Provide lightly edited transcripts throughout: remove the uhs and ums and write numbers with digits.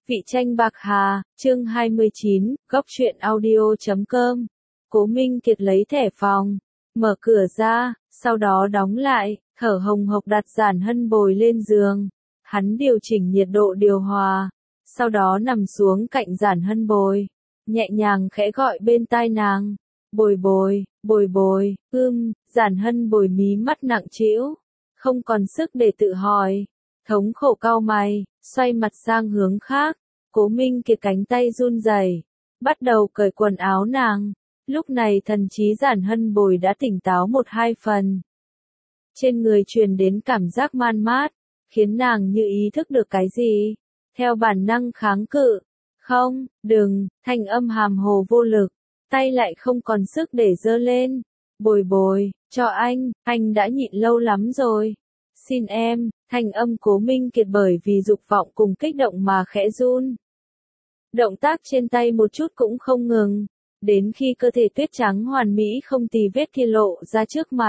Vị tranh bạc hà, chương 29, góc truyện audio.com. Cố Minh Kiệt lấy thẻ phòng, mở cửa ra, sau đó đóng lại, thở hồng hộc đặt Giản Hân Bồi lên giường. Hắn điều chỉnh nhiệt độ điều hòa, sau đó nằm xuống cạnh Giản Hân Bồi, nhẹ nhàng khẽ gọi bên tai nàng. Bồi bồi, bồi bồi, Giản Hân Bồi mí mắt nặng trĩu, không còn sức để tự hỏi. Thống khổ cau mày, xoay mặt sang hướng khác. Cố Minh Kiệt cánh tay run rẩy, bắt đầu cởi quần áo nàng. Lúc này thần trí Giản Hân Bồi đã tỉnh táo 1-2 phần. Trên người truyền đến cảm giác man mát, khiến nàng như ý thức được cái gì. Theo bản năng kháng cự. Không, đừng, thanh âm hàm hồ vô lực, tay lại không còn sức để giơ lên. Bồi bồi, cho anh đã nhịn lâu lắm rồi. Xin em, thanh âm Cố Minh Kiệt bởi vì dục vọng cùng kích động mà khẽ run. Động tác trên tay một chút cũng không ngừng, đến khi cơ thể tuyết trắng hoàn mỹ không tì vết kia lộ ra trước mặt.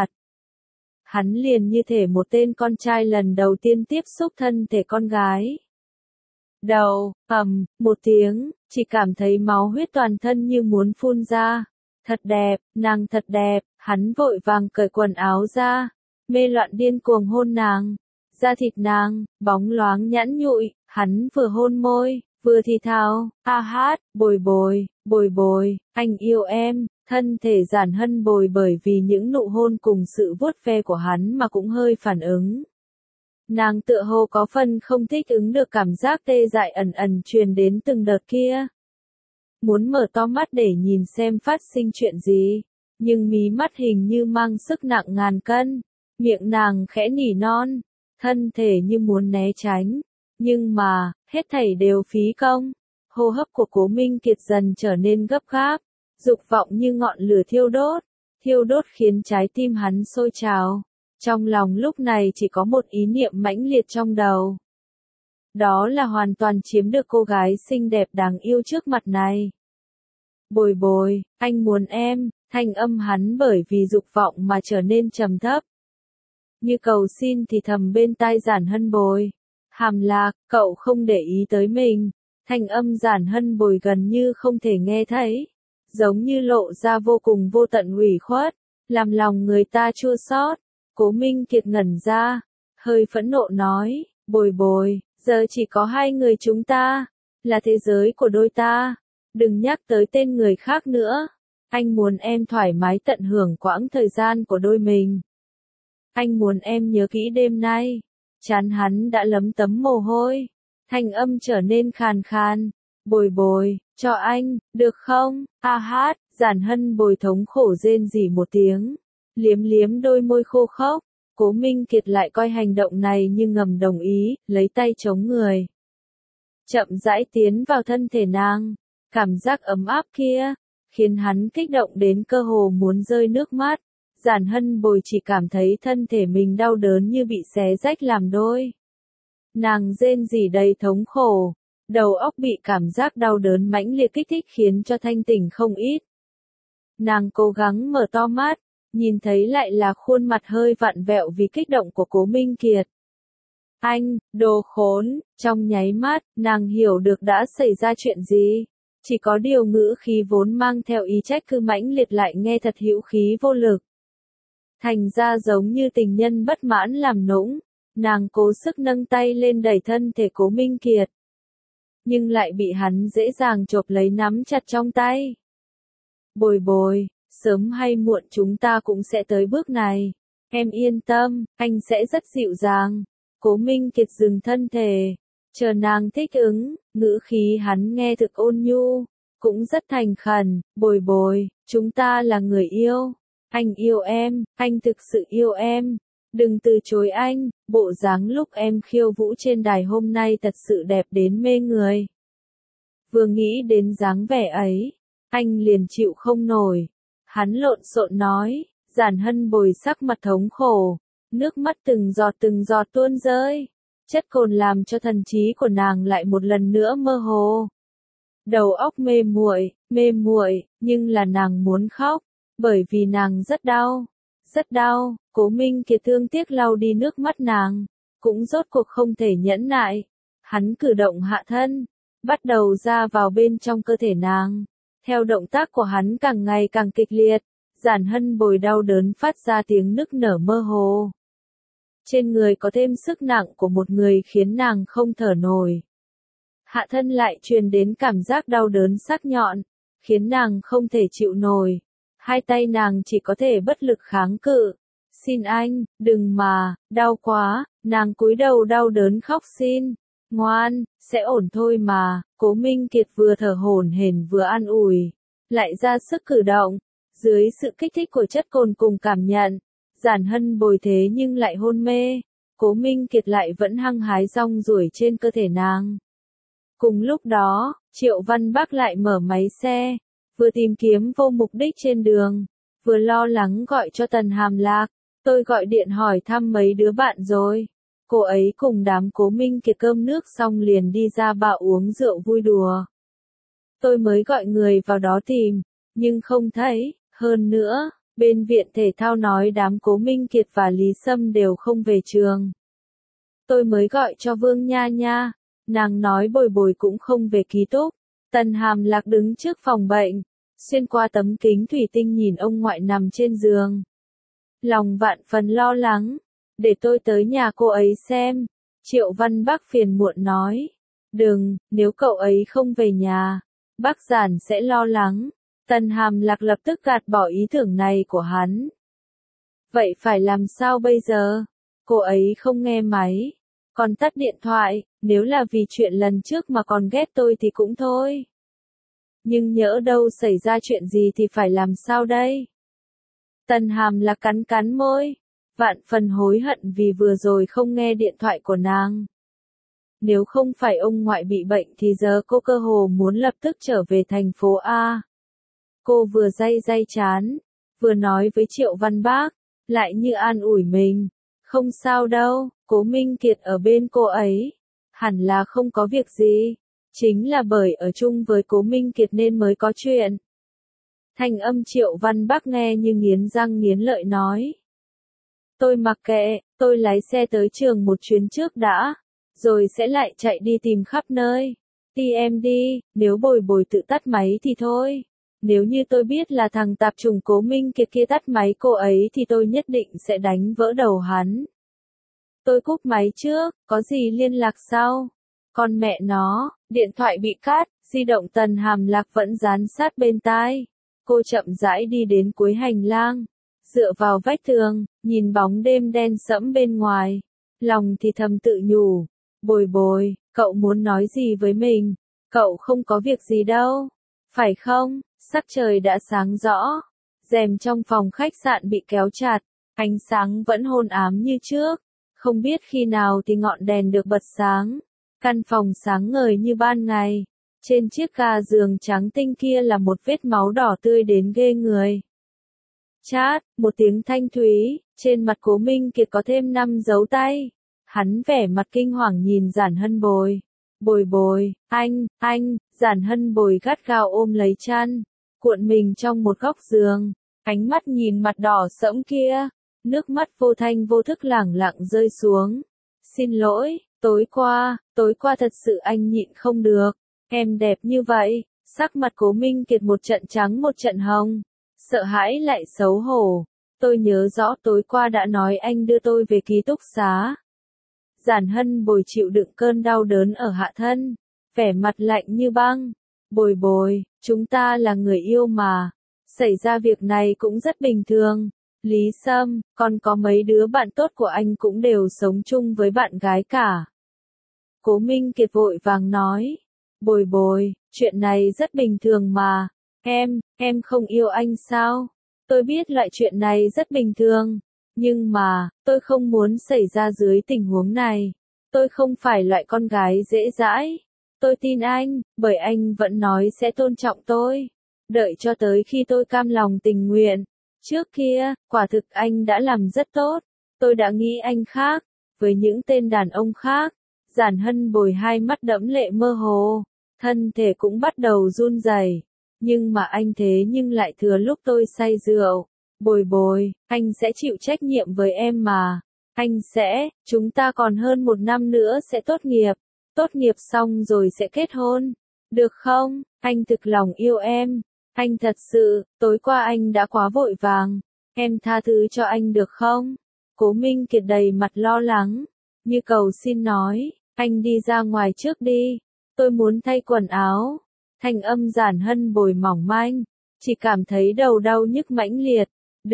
Hắn liền như thể một tên con trai lần đầu tiên tiếp xúc thân thể con gái. Đầu, một tiếng, chỉ cảm thấy máu huyết toàn thân như muốn phun ra. Thật đẹp, nàng thật đẹp, hắn vội vàng cởi quần áo ra, mê loạn điên cuồng hôn nàng. Da thịt nàng, bóng loáng nhẵn nhụi, hắn vừa hôn môi, vừa thì thào, hát, bồi bồi, bồi bồi, anh yêu em. Thân thể Giản Hân Bồi bởi vì những nụ hôn cùng sự vuốt ve của hắn mà cũng hơi phản ứng. Nàng tựa hồ có phần không thích ứng được cảm giác tê dại ẩn ẩn truyền đến từng đợt kia. Muốn mở to mắt để nhìn xem phát sinh chuyện gì, nhưng mí mắt hình như mang sức nặng ngàn cân, miệng nàng khẽ nỉ non, thân thể như muốn né tránh, nhưng mà, hết thảy đều phí công. Hô hấp của Cố Minh Kiệt dần trở nên gấp gáp, dục vọng như ngọn lửa thiêu đốt khiến trái tim hắn sôi trào. Trong lòng lúc này chỉ có một ý niệm mãnh liệt trong đầu. Đó là hoàn toàn chiếm được cô gái xinh đẹp đáng yêu trước mặt này. Bồi bồi, anh muốn em, thanh âm hắn bởi vì dục vọng mà trở nên trầm thấp. Như cầu xin thì thầm bên tai Giản Hân Bồi. Hàm Lạc, cậu không để ý tới mình. Thanh âm Giản Hân Bồi gần như không thể nghe thấy, giống như lộ ra vô cùng vô tận ủy khuất, làm lòng người ta chua xót. Cố Minh Kiệt ngẩn ra, hơi phẫn nộ nói, bồi bồi, giờ chỉ có hai người chúng ta, là thế giới của đôi ta, đừng nhắc tới tên người khác nữa. Anh muốn em thoải mái tận hưởng quãng thời gian của đôi mình. Anh muốn em nhớ kỹ đêm nay. Trán hắn đã lấm tấm mồ hôi, thanh âm trở nên khàn khàn. Bồi bồi, cho anh, được không? Hát, Giản Hân Bồi thống khổ rên rỉ một tiếng, liếm liếm đôi môi khô khốc. Cố Minh Kiệt lại coi hành động này như ngầm đồng ý, lấy tay chống người, chậm rãi tiến vào thân thể nàng. Cảm giác ấm áp kia, khiến hắn kích động đến cơ hồ muốn rơi nước mắt. Giản Hân Bồi chỉ cảm thấy thân thể mình đau đớn như bị xé rách làm đôi. Nàng rên rỉ đầy thống khổ, đầu óc bị cảm giác đau đớn mãnh liệt kích thích khiến cho thanh tỉnh không ít. Nàng cố gắng mở to mắt, nhìn thấy lại là khuôn mặt hơi vặn vẹo vì kích động của Cố Minh Kiệt. Anh, đồ khốn, trong nháy mắt, nàng hiểu được đã xảy ra chuyện gì. Chỉ có điều ngữ khí vốn mang theo ý trách cứ mãnh liệt lại nghe thật hữu khí vô lực. Thành ra giống như tình nhân bất mãn làm nũng, nàng cố sức nâng tay lên đẩy thân thể Cố Minh Kiệt. Nhưng lại bị hắn dễ dàng chộp lấy nắm chặt trong tay. Bồi bồi, sớm hay muộn chúng ta cũng sẽ tới bước này. Em yên tâm, anh sẽ rất dịu dàng. Cố Minh Kiệt dừng thân thể, chờ nàng thích ứng, ngữ khí hắn nghe thực ôn nhu, cũng rất thành khẩn. Bồi bồi, chúng ta là người yêu. Anh yêu em, anh thực sự yêu em. Đừng từ chối anh, bộ dáng lúc em khiêu vũ trên đài hôm nay thật sự đẹp đến mê người. Vừa nghĩ đến dáng vẻ ấy, anh liền chịu không nổi. Hắn lộn xộn nói. Giản Hân Bồi sắc mặt thống khổ, nước mắt từng giọt tuôn rơi. Chất cồn làm cho thần trí của nàng lại một lần nữa mơ hồ. Đầu óc mê muội, nhưng là nàng muốn khóc, bởi vì nàng rất đau. Cố Minh Kiệt thương tiếc lau đi nước mắt nàng, cũng rốt cuộc không thể nhẫn nại. Hắn cử động hạ thân, bắt đầu ra vào bên trong cơ thể nàng. Theo động tác của hắn càng ngày càng kịch liệt, Giản Hân Bồi đau đớn phát ra tiếng nức nở mơ hồ. Trên người có thêm sức nặng của một người khiến nàng không thở nổi. Hạ thân lại truyền đến cảm giác đau đớn sắc nhọn, khiến nàng không thể chịu nổi. Hai tay nàng chỉ có thể bất lực kháng cự. Xin anh, đừng mà, đau quá, nàng cúi đầu đau đớn khóc xin. Ngoan, sẽ ổn thôi mà, Cố Minh Kiệt vừa thở hổn hển vừa an ủi, lại ra sức cử động. Dưới sự kích thích của chất cồn cùng cảm nhận, Giản Hân Bồi thế nhưng lại hôn mê, Cố Minh Kiệt lại vẫn hăng hái rong ruổi trên cơ thể nàng. Cùng lúc đó, Triệu Văn Bắc lại mở máy xe, vừa tìm kiếm vô mục đích trên đường, vừa lo lắng gọi cho Tần Hàm Lạc. Tôi gọi điện hỏi thăm mấy đứa bạn rồi. Cô ấy cùng đám Cố Minh Kiệt cơm nước xong liền đi ra bạo uống rượu vui đùa. Tôi mới gọi người vào đó tìm, nhưng không thấy. Hơn nữa, bên viện thể thao nói đám Cố Minh Kiệt và Lý Sâm đều không về trường. Tôi mới gọi cho Vương Nha Nha, nàng nói Bồi Bồi cũng không về ký túc. Tần Hàm Lạc đứng trước phòng bệnh, xuyên qua tấm kính thủy tinh nhìn ông ngoại nằm trên giường. Lòng vạn phần lo lắng, để tôi tới nhà cô ấy xem. Triệu Văn Bắc phiền muộn nói, đừng, nếu cậu ấy không về nhà, bác Giản sẽ lo lắng. Tần Hàm Lạc lập tức gạt bỏ ý tưởng này của hắn. Vậy phải làm sao bây giờ? Cô ấy không nghe máy, còn tắt điện thoại, nếu là vì chuyện lần trước mà còn ghét tôi thì cũng thôi. Nhưng nhỡ đâu xảy ra chuyện gì thì phải làm sao đây? Tần Hàm Lạc cắn cắn môi, vạn phần hối hận vì vừa rồi không nghe điện thoại của nàng. Nếu không phải ông ngoại bị bệnh thì giờ cô cơ hồ muốn lập tức trở về thành phố A. Cô vừa day day chán, vừa nói với Triệu Văn Bác, lại như an ủi mình. Không sao đâu, Cố Minh Kiệt ở bên cô ấy. Hẳn là không có việc gì. Chính là bởi ở chung với Cố Minh Kiệt nên mới có chuyện. Thanh âm Triệu Văn Bác nghe như nghiến răng nghiến lợi nói. Tôi mặc kệ, tôi lái xe tới trường một chuyến trước đã, rồi sẽ lại chạy đi tìm khắp nơi. Đi em đi, nếu Bồi Bồi tự tắt máy thì thôi. Nếu như tôi biết là thằng tạp chủng Cố Minh Kiệt kia tắt máy cô ấy thì tôi nhất định sẽ đánh vỡ đầu hắn. Tôi cúp máy trước, có gì liên lạc sau? Con mẹ nó, điện thoại bị cắt, di động Tần Hàm Lạc vẫn dán sát bên tai. Cô chậm rãi đi đến cuối hành lang, dựa vào vách tường, nhìn bóng đêm đen sẫm bên ngoài. Lòng thì thầm tự nhủ, Bồi Bồi, cậu muốn nói gì với mình? Cậu không có việc gì đâu, phải không? Sắc trời đã sáng rõ, rèm trong phòng khách sạn bị kéo chặt, ánh sáng vẫn hôn ám như trước, không biết khi nào thì ngọn đèn được bật sáng, căn phòng sáng ngời như ban ngày, trên chiếc ga giường trắng tinh kia là một vết máu đỏ tươi đến ghê người. Chát, một tiếng thanh thúy, trên mặt Cố Minh Kiệt có thêm 5 dấu tay, hắn vẻ mặt kinh hoàng nhìn Giản Hân Bồi. Bồi Bồi, anh, Giản Hân Bồi gắt gao ôm lấy chăn, cuộn mình trong một góc giường, ánh mắt nhìn mặt đỏ sẫm kia, nước mắt vô thanh vô thức lẳng lặng rơi xuống. Xin lỗi, tối qua thật sự anh nhịn không được, em đẹp như vậy, sắc mặt Cố Minh Kiệt một trận trắng một trận hồng, sợ hãi lại xấu hổ. Tôi nhớ rõ tối qua đã nói anh đưa tôi về ký túc xá. Giản Hân Bồi chịu đựng cơn đau đớn ở hạ thân, vẻ mặt lạnh như băng. Bồi Bồi, chúng ta là người yêu mà, xảy ra việc này cũng rất bình thường. Lý Sâm, còn có mấy đứa bạn tốt của anh cũng đều sống chung với bạn gái cả. Cố Minh Kiệt vội vàng nói, Bồi Bồi, chuyện này rất bình thường mà, em không yêu anh sao? Tôi biết loại chuyện này rất bình thường. Nhưng mà, tôi không muốn xảy ra dưới tình huống này. Tôi không phải loại con gái dễ dãi. Tôi tin anh, bởi anh vẫn nói sẽ tôn trọng tôi. Đợi cho tới khi tôi cam lòng tình nguyện. Trước kia, quả thực anh đã làm rất tốt. Tôi đã nghĩ anh khác, với những tên đàn ông khác. Giản Hân Bồi hai mắt đẫm lệ mơ hồ, thân thể cũng bắt đầu run rẩy. Nhưng mà anh thế nhưng lại thừa lúc tôi say rượu. Bồi Bồi, anh sẽ chịu trách nhiệm với em mà. Anh sẽ, chúng ta còn hơn 1 năm nữa sẽ tốt nghiệp. tốt nghiệp xong rồi sẽ kết hôn. Được không? Anh thực lòng yêu em. Anh thật sự, tối qua anh đã quá vội vàng. Em tha thứ cho anh được không? Cố Minh Kiệt đầy mặt lo lắng, như cầu xin nói, anh đi ra ngoài trước đi. Tôi muốn thay quần áo. Thanh âm Giản Hân Bồi mỏng manh, chỉ cảm thấy đầu đau nhức mãnh liệt.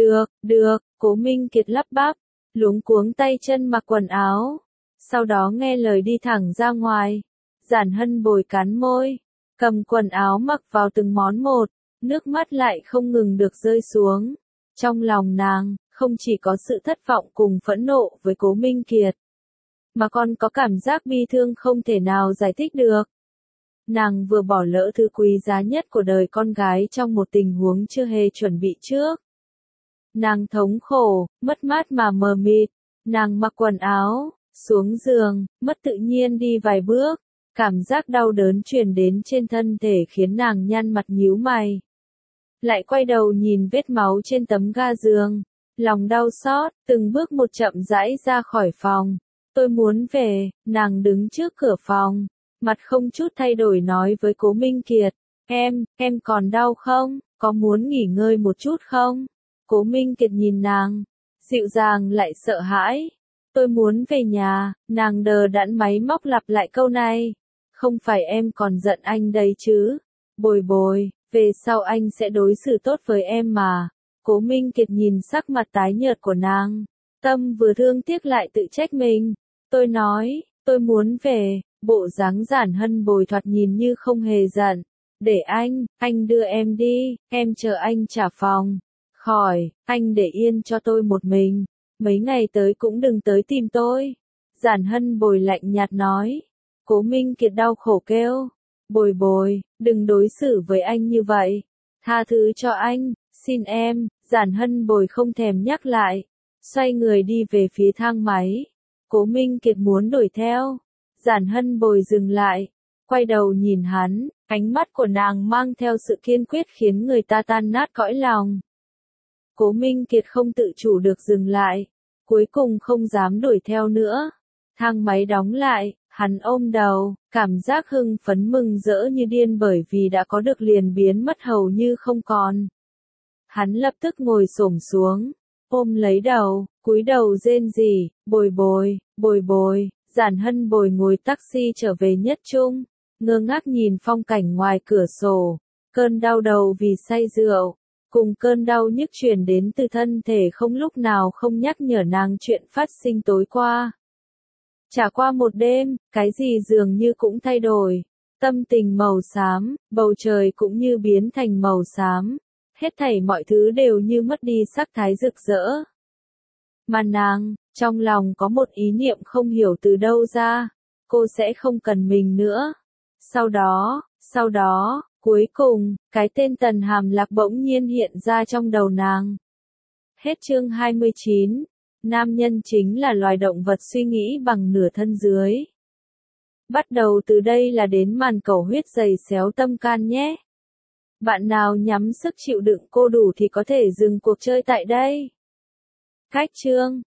Được, Cố Minh Kiệt lắp bắp, luống cuống tay chân mặc quần áo. Sau đó nghe lời đi thẳng ra ngoài. Giản Hân Bồi cắn môi, cầm quần áo mặc vào từng món một, nước mắt lại không ngừng được rơi xuống. Trong lòng nàng, không chỉ có sự thất vọng cùng phẫn nộ với Cố Minh Kiệt, mà còn có cảm giác bi thương không thể nào giải thích được. Nàng vừa bỏ lỡ thứ quý giá nhất của đời con gái trong một tình huống chưa hề chuẩn bị trước. Nàng thống khổ, mất mát mà mờ mịt. Nàng mặc quần áo, xuống giường, mất tự nhiên đi vài bước. Cảm giác đau đớn truyền đến trên thân thể khiến nàng nhăn mặt nhíu mày. Lại quay đầu nhìn vết máu trên tấm ga giường. Lòng đau xót, từng bước một chậm rãi ra khỏi phòng. Tôi muốn về, nàng đứng trước cửa phòng. Mặt không chút thay đổi nói với Cố Minh Kiệt. Em còn đau không? Có muốn nghỉ ngơi một chút không? Cố Minh Kiệt nhìn nàng, dịu dàng lại sợ hãi. Tôi muốn về nhà, nàng đờ đẫn máy móc lặp lại câu này. Không phải em còn giận anh đấy chứ? Bồi, về sau anh sẽ đối xử tốt với em mà. Cố Minh Kiệt nhìn sắc mặt tái nhợt của nàng, tâm vừa thương tiếc lại tự trách mình. Tôi nói, tôi muốn về, bộ dáng Giản Hân Bồi thoạt nhìn như không hề giận. Để anh đưa em đi, em chờ anh trả phòng. Khỏi, anh để yên cho tôi một mình. Mấy ngày tới cũng đừng tới tìm tôi. Giản Hân Bồi lạnh nhạt nói. Cố Minh Kiệt đau khổ kêu. Bồi, đừng đối xử với anh như vậy. Tha thứ cho anh, xin em. Giản Hân Bồi không thèm nhắc lại. Xoay người đi về phía thang máy. Cố Minh Kiệt muốn đuổi theo. Giản Hân Bồi dừng lại. Quay đầu nhìn hắn, ánh mắt của nàng mang theo sự kiên quyết khiến người ta tan nát cõi lòng. Cố Minh Kiệt không tự chủ được dừng lại. Cuối cùng không dám đuổi theo nữa. Thang máy đóng lại, hắn ôm đầu, cảm giác hưng phấn mừng rỡ như điên bởi vì đã có được liền biến mất hầu như không còn. Hắn lập tức ngồi xổm xuống, ôm lấy đầu, cúi đầu rên rỉ, bồi. Giản Hân Bồi ngồi taxi trở về Nhất Trung, ngơ ngác nhìn phong cảnh ngoài cửa sổ, cơn đau đầu vì say rượu, cùng cơn đau nhức truyền đến từ thân thể không lúc nào không nhắc nhở nàng chuyện phát sinh tối qua. Trải qua một đêm, cái gì dường như cũng thay đổi, tâm tình màu xám, bầu trời cũng như biến thành màu xám, hết thảy mọi thứ đều như mất đi sắc thái rực rỡ. Mà nàng, trong lòng có một ý niệm không hiểu từ đâu ra, cô sẽ không cần mình nữa. Sau đó, cuối cùng, cái tên Tần Hàm Lạc bỗng nhiên hiện ra trong đầu nàng. Hết chương 29, nam nhân chính là loài động vật suy nghĩ bằng nửa thân dưới. Bắt đầu từ đây là đến màn cầu huyết dày xéo tâm can nhé. Bạn nào nhắm sức chịu đựng cô đủ thì có thể dừng cuộc chơi tại đây. Cách chương